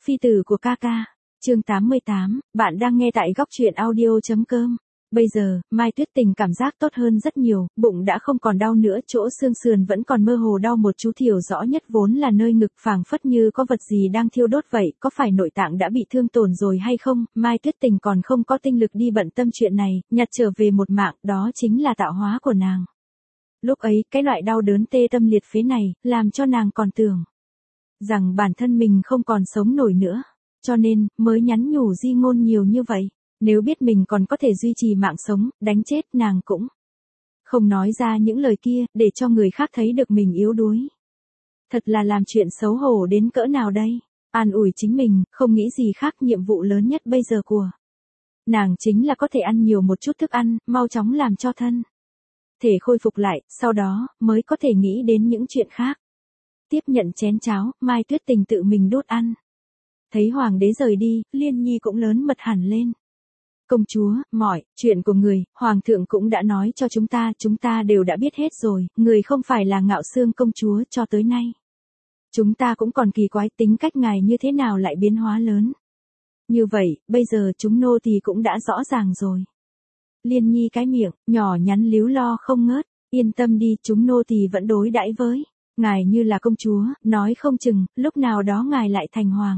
Phi tử của ca ca. Chương 88, bạn đang nghe tại góc truyện audio.com. Bây giờ, Mai Tuyết Tình cảm giác tốt hơn rất nhiều, bụng đã không còn đau nữa, chỗ xương sườn vẫn còn mơ hồ đau một chú, thiểu rõ nhất vốn là nơi ngực, phảng phất như có vật gì đang thiêu đốt vậy, có phải nội tạng đã bị thương tổn rồi hay không? Mai Tuyết Tình còn không có tinh lực đi bận tâm chuyện này, nhặt trở về một mạng, đó chính là tạo hóa của nàng. Lúc ấy, cái loại đau đớn tê tâm liệt phế này, làm cho nàng còn tưởng rằng bản thân mình không còn sống nổi nữa, cho nên, mới nhắn nhủ di ngôn nhiều như vậy. Nếu biết mình còn có thể duy trì mạng sống, đánh chết nàng cũng không nói ra những lời kia, để cho người khác thấy được mình yếu đuối. Thật là làm chuyện xấu hổ đến cỡ nào đây? An ủi chính mình, không nghĩ gì khác, nhiệm vụ lớn nhất bây giờ của nàng chính là có thể ăn nhiều một chút thức ăn, mau chóng làm cho thân thể khôi phục lại, sau đó, mới có thể nghĩ đến những chuyện khác. Tiếp nhận chén cháo, Mai Tuyết Tình tự mình đút ăn. Thấy hoàng đế rời đi, Liên Nhi cũng lớn mật hẳn lên. Công chúa, mọi chuyện của người, hoàng thượng cũng đã nói cho chúng ta đều đã biết hết rồi, người không phải là Ngạo Xương công chúa cho tới nay. Chúng ta cũng còn kỳ quái tính cách ngài như thế nào lại biến hóa lớn. Như vậy, bây giờ chúng nô tỳ cũng đã rõ ràng rồi. Liên Nhi cái miệng, nhỏ nhắn líu lo không ngớt, yên tâm đi, chúng nô tỳ vẫn đối đãi với ngài như là công chúa, nói không chừng, lúc nào đó ngài lại thành hoàng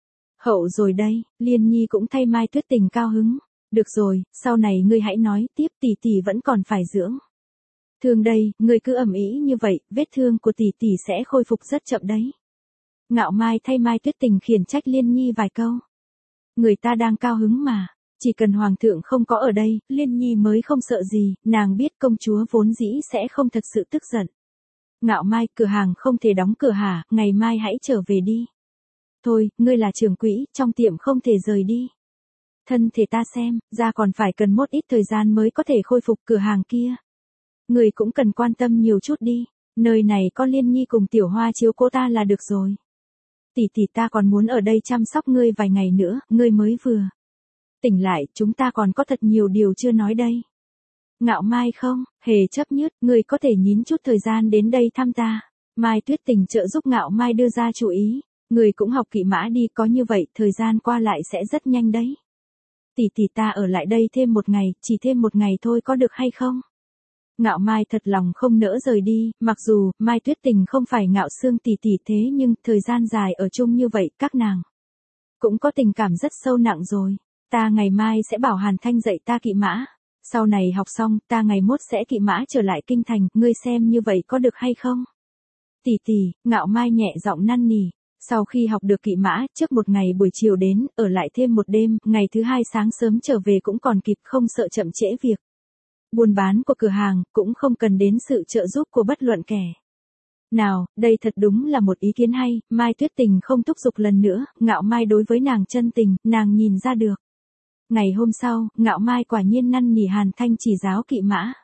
hậu rồi đây. Liên Nhi cũng thay Mai Tuyết Tình cao hứng. Được rồi, sau này ngươi hãy nói tiếp, tỷ tỷ vẫn còn phải dưỡng thương đây, ngươi cứ ầm ĩ như vậy, vết thương của tỷ tỷ sẽ khôi phục rất chậm đấy. Ngạo Mai thay Mai Tuyết Tình khiển trách Liên Nhi vài câu. Người ta đang cao hứng mà, chỉ cần hoàng thượng không có ở đây, Liên Nhi mới không sợ gì, nàng biết công chúa vốn dĩ sẽ không thật sự tức giận. Ngạo Mai, cửa hàng không thể đóng cửa hả, ngày mai hãy trở về đi. Thôi, ngươi là trưởng quỹ, trong tiệm không thể rời đi. Thân thể ta xem, ra còn phải cần một ít thời gian mới có thể khôi phục cửa hàng kia. Người cũng cần quan tâm nhiều chút đi, nơi này có Liên Nhi cùng Tiểu Hoa chiếu cố ta là được rồi. Tỷ tỷ ta còn muốn ở đây chăm sóc ngươi vài ngày nữa, ngươi mới vừa tỉnh lại, chúng ta còn có thật nhiều điều chưa nói đây. Ngạo Mai không, hề chấp nhứt, ngươi có thể nhín chút thời gian đến đây thăm ta. Mai Tuyết Tình trợ giúp Ngạo Mai đưa ra chủ ý, người cũng học kỵ mã đi, có như vậy, thời gian qua lại sẽ rất nhanh đấy. Tỷ tỷ ta ở lại đây thêm một ngày, chỉ thêm một ngày thôi có được hay không? Ngạo Mai thật lòng không nỡ rời đi, mặc dù, Mai Tuyết Tình không phải Ngạo Xương tỷ tỷ thế nhưng, thời gian dài ở chung như vậy, các nàng cũng có tình cảm rất sâu nặng rồi. Ta ngày mai sẽ bảo Hàn Thanh dạy ta kỵ mã. Sau này học xong, ta ngày mốt sẽ kỵ mã trở lại kinh thành, ngươi xem như vậy có được hay không? Tỷ tỷ, Ngạo Mai nhẹ giọng năn nỉ. Sau khi học được kỵ mã, trước một ngày buổi chiều đến, ở lại thêm một đêm, ngày thứ hai sáng sớm trở về cũng còn kịp, không sợ chậm trễ việc buôn bán của cửa hàng, cũng không cần đến sự trợ giúp của bất luận kẻ nào. Đây thật đúng là một ý kiến hay. Mai Tuyết Tình không thúc giục lần nữa, Ngạo Mai đối với nàng chân tình, nàng nhìn ra được. Ngày hôm sau, Ngạo Mai quả nhiên năn nỉ Hàn Thanh chỉ giáo kỵ mã.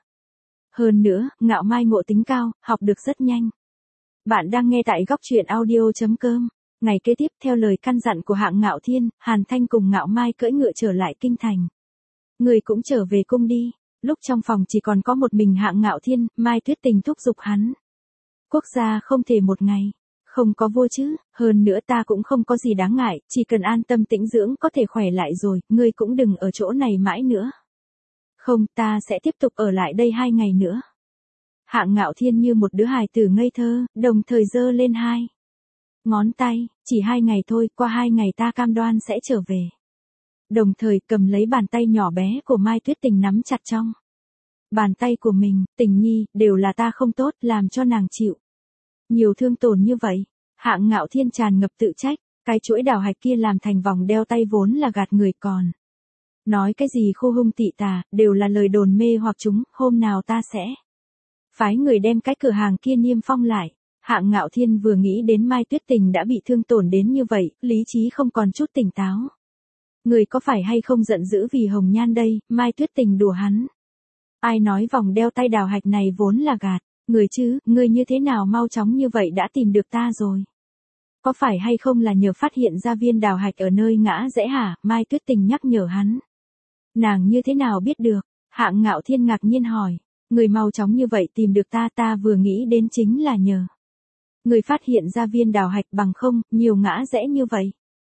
Hơn nữa, Ngạo Mai ngộ tính cao, học được rất nhanh. Bạn đang nghe tại góc truyện audio.com. Ngày kế tiếp, theo lời căn dặn của Hạng Ngạo Thiên, Hàn Thanh cùng Ngạo Mai cưỡi ngựa trở lại kinh thành. Người cũng trở về cung đi. Lúc trong phòng chỉ còn có một mình Hạng Ngạo Thiên, Mai Tuyết Tình thúc giục hắn. Quốc gia không thể một ngày không có vua chứ, hơn nữa ta cũng không có gì đáng ngại, chỉ cần an tâm tĩnh dưỡng có thể khỏe lại rồi, ngươi cũng đừng ở chỗ này mãi nữa. Không, ta sẽ tiếp tục ở lại đây 2 ngày nữa. Hạng Ngạo Thiên như một đứa hài tử ngây thơ, đồng thời giơ lên 2 ngón tay, chỉ 2 ngày thôi, qua 2 ngày ta cam đoan sẽ trở về. Đồng thời cầm lấy bàn tay nhỏ bé của Mai Tuyết Tình nắm chặt trong bàn tay của mình. Tình nhi, đều là ta không tốt, làm cho nàng chịu nhiều thương tổn như vậy. Hạng Ngạo Thiên tràn ngập tự trách, cái chuỗi đào hạch kia làm thành vòng đeo tay vốn là gạt người còn. Nói cái gì khu hung tị tà, đều là lời đồn mê hoặc chúng, hôm nào ta sẽ phái người đem cái cửa hàng kia niêm phong lại. Hạng Ngạo Thiên vừa nghĩ đến Mai Tuyết Tình đã bị thương tổn đến như vậy, lý trí không còn chút tỉnh táo. Người có phải hay không giận dữ vì hồng nhan đây? Mai Tuyết Tình đùa hắn. Ai nói vòng đeo tay đào hạch này vốn là gạt người chứ, ngươi như thế nào mau chóng như vậy đã tìm được ta rồi? Có phải hay không là nhờ phát hiện ra viên đào hạch ở nơi ngã rẽ hả? Mai Tuyết Tình nhắc nhở hắn. Nàng như thế nào biết được? Hạng Ngạo Thiên ngạc nhiên hỏi. Người mau chóng như vậy tìm được ta vừa nghĩ đến chính là nhờ người phát hiện ra viên đào hạch, bằng không, nhiều ngã rẽ như vậy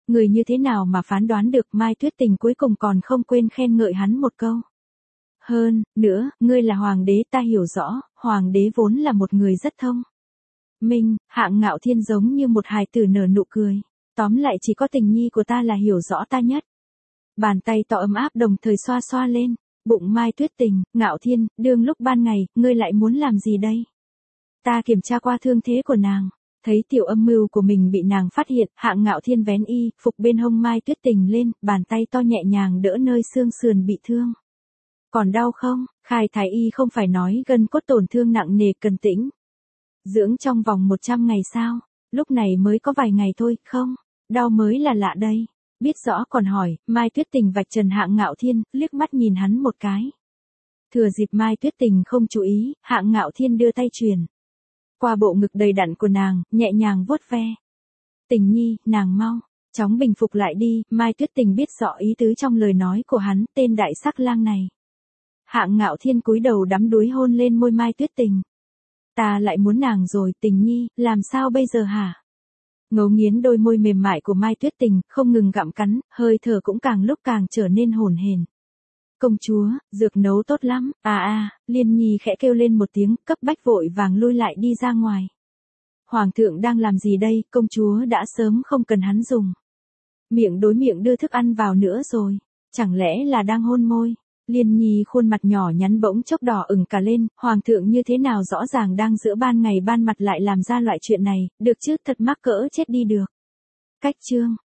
Người như thế nào mà phán đoán được, Mai Tuyết Tình cuối cùng còn không quên khen ngợi hắn một câu. Hơn nữa, ngươi là hoàng đế, ta hiểu rõ, hoàng đế vốn là một người rất thông minh. Hạng Ngạo Thiên giống như một hài tử nở nụ cười. Tóm lại chỉ có Tình nhi của ta là hiểu rõ ta nhất. Bàn tay to ấm áp đồng thời xoa xoa lên bụng Mai Tuyết Tình. Ngạo Thiên, đương lúc ban ngày, ngươi lại muốn làm gì đây? Ta kiểm tra qua thương thế của nàng. Thấy tiểu âm mưu của mình bị nàng phát hiện, Hạng Ngạo Thiên vén y phục bên hông Mai Tuyết Tình lên, bàn tay to nhẹ nhàng đỡ nơi xương sườn bị thương. Còn đau không? Khai thái y không phải nói gân cốt tổn thương nặng nề cần tĩnh dưỡng trong vòng 100 ngày sao? Lúc này mới có vài ngày thôi, không? Đau mới là lạ đây. Biết rõ còn hỏi, Mai Tuyết Tình vạch trần Hạng Ngạo Thiên, liếc mắt nhìn hắn một cái. Thừa dịp Mai Tuyết Tình không chú ý, Hạng Ngạo Thiên đưa tay truyền qua bộ ngực đầy đặn của nàng, nhẹ nhàng vuốt ve. Tình nhi, nàng mau chóng bình phục lại đi. Mai Tuyết Tình biết rõ ý tứ trong lời nói của hắn, tên đại sắc lang này. Hạng Ngạo Thiên cúi đầu đắm đuối hôn lên môi Mai Tuyết Tình. Ta lại muốn nàng rồi, Tình nhi, làm sao bây giờ hả? Ngấu nghiến đôi môi mềm mại của Mai Tuyết Tình, không ngừng gặm cắn, hơi thở cũng càng lúc càng trở nên hổn hển. Công chúa, dược nấu tốt lắm. Liên Nhi khẽ kêu lên một tiếng, cấp bách vội vàng lui lại đi ra ngoài. Hoàng thượng đang làm gì đây? Công chúa đã sớm không cần hắn dùng miệng đối miệng đưa thức ăn vào nữa rồi. Chẳng lẽ là đang hôn môi? Liên Nhi khuôn mặt nhỏ nhắn bỗng chốc đỏ ửng cả lên, hoàng thượng như thế nào rõ ràng đang giữa ban ngày ban mặt lại làm ra loại chuyện này, được chứ, thật mắc cỡ chết đi được. Cách chương